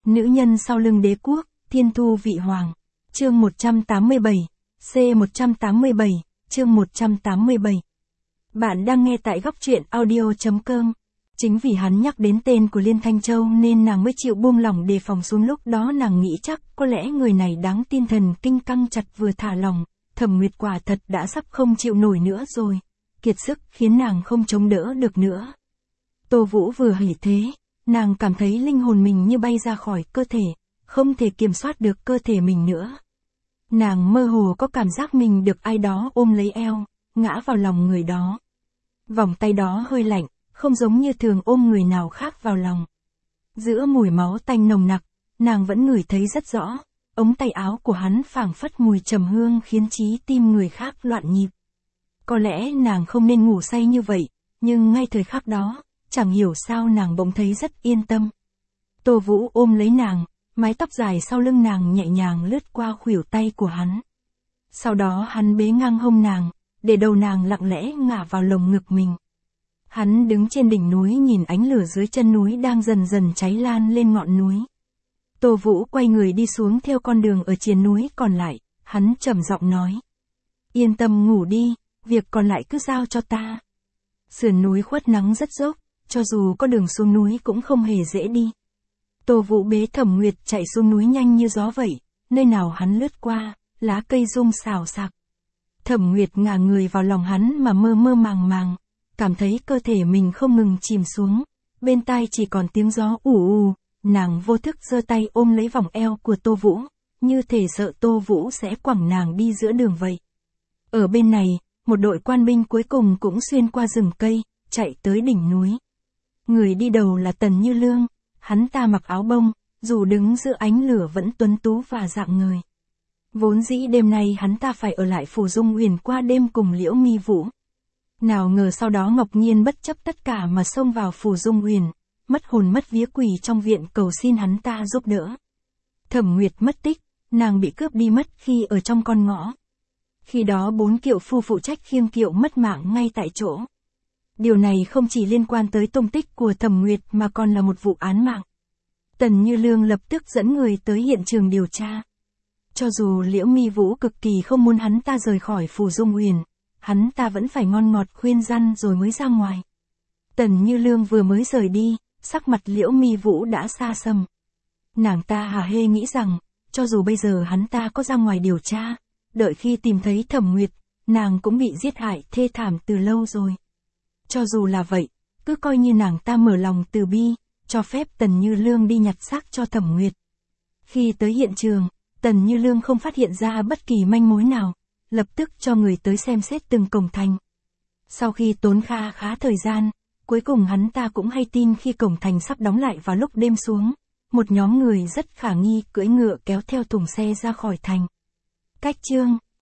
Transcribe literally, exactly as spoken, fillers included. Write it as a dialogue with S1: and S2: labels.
S1: Nữ nhân sau lưng đế quốc, thiên thu vị hoàng. Chương một trăm tám mươi bảy, C một trăm tám mươi bảy, chương một trăm tám mươi bảy. Bạn đang nghe tại góc truyện audio.com. Chính vì hắn nhắc đến tên của Liên Thanh Châu nên nàng mới chịu buông lỏng đề phòng xuống, lúc đó nàng nghĩ chắc có lẽ người này đáng tin, thần kinh căng chặt vừa thả lòng, Thẩm Nguyệt quả thật đã sắp không chịu nổi nữa rồi, kiệt sức khiến nàng không chống đỡ được nữa. Tô Vũ vừa hỉ thế, nàng cảm thấy linh hồn mình như bay ra khỏi cơ thể, không thể kiểm soát được cơ thể mình nữa. Nàng mơ hồ có cảm giác mình được ai đó ôm lấy eo, ngã vào lòng người đó. Vòng tay đó hơi lạnh, không giống như thường ôm người nào khác vào lòng. Giữa mùi máu tanh nồng nặc, nàng vẫn ngửi thấy rất rõ, ống tay áo của hắn phảng phất mùi trầm hương khiến trí tim người khác loạn nhịp. Có lẽ nàng không nên ngủ say như vậy, nhưng ngay thời khắc đó, chẳng hiểu sao nàng bỗng thấy rất yên tâm. Tô Vũ ôm lấy nàng, mái tóc dài sau lưng nàng nhẹ nhàng lướt qua khuỷu tay của hắn. Sau đó hắn bế ngang hông nàng, để đầu nàng lặng lẽ ngả vào lồng ngực mình. Hắn đứng trên đỉnh núi nhìn ánh lửa dưới chân núi đang dần dần cháy lan lên ngọn núi. Tô Vũ quay người đi xuống theo con đường ở triền núi còn lại, hắn trầm giọng nói. Yên tâm ngủ đi, việc còn lại cứ giao cho ta. Sườn núi khuất nắng rất dốc, cho dù có đường xuống núi cũng không hề dễ đi. Tô Vũ bế Thẩm Nguyệt chạy xuống núi nhanh như gió vậy, nơi nào hắn lướt qua, lá cây rung xào xạc. Thẩm Nguyệt ngả người vào lòng hắn mà mơ mơ màng màng, cảm thấy cơ thể mình không ngừng chìm xuống, bên tai chỉ còn tiếng gió ù ù, nàng vô thức giơ tay ôm lấy vòng eo của Tô Vũ, như thể sợ Tô Vũ sẽ quẳng nàng đi giữa đường vậy. Ở bên này, một đội quan binh cuối cùng cũng xuyên qua rừng cây, chạy tới đỉnh núi. Người đi đầu là Tần Như Lương, hắn ta mặc áo bông, dù đứng giữa ánh lửa vẫn tuấn tú và rạng ngời. Vốn dĩ đêm nay hắn ta phải ở lại Phủ Dung Huyền qua đêm cùng Liễu Mi Vũ. Nào ngờ sau đó Ngọc Nhiên bất chấp tất cả mà xông vào Phủ Dung Huyền, mất hồn mất vía quỳ trong viện cầu xin hắn ta giúp đỡ. Thẩm Nguyệt mất tích, nàng bị cướp đi mất khi ở trong con ngõ. Khi đó bốn kiệu phu phụ trách khiêng kiệu mất mạng ngay tại chỗ. Điều này không chỉ liên quan tới tung tích của Thẩm Nguyệt mà còn là một vụ án mạng. Tần Như Lương lập tức dẫn người tới hiện trường điều tra. Cho dù Liễu Mi Vũ cực kỳ không muốn hắn ta rời khỏi Phủ Dung Huyền, hắn ta vẫn phải ngon ngọt khuyên răn rồi mới ra ngoài. Tần Như Lương vừa mới rời đi, sắc mặt Liễu Mi Vũ đã xa sầm. Nàng ta hả hê nghĩ rằng, cho dù bây giờ hắn ta có ra ngoài điều tra, đợi khi tìm thấy Thẩm Nguyệt, nàng cũng bị giết hại thê thảm từ lâu rồi. Cho dù là vậy, cứ coi như nàng ta mở lòng từ bi, cho phép Tần Như Lương đi nhặt xác cho Thẩm Nguyệt. Khi tới hiện trường, Tần Như Lương không phát hiện ra bất kỳ manh mối nào, lập tức cho người tới xem xét từng cổng thành. Sau khi tốn kha khá thời gian, cuối cùng hắn ta cũng hay tin khi cổng thành sắp đóng lại vào lúc đêm xuống, một nhóm người rất khả nghi cưỡi ngựa kéo theo thùng xe ra khỏi thành. Cách chương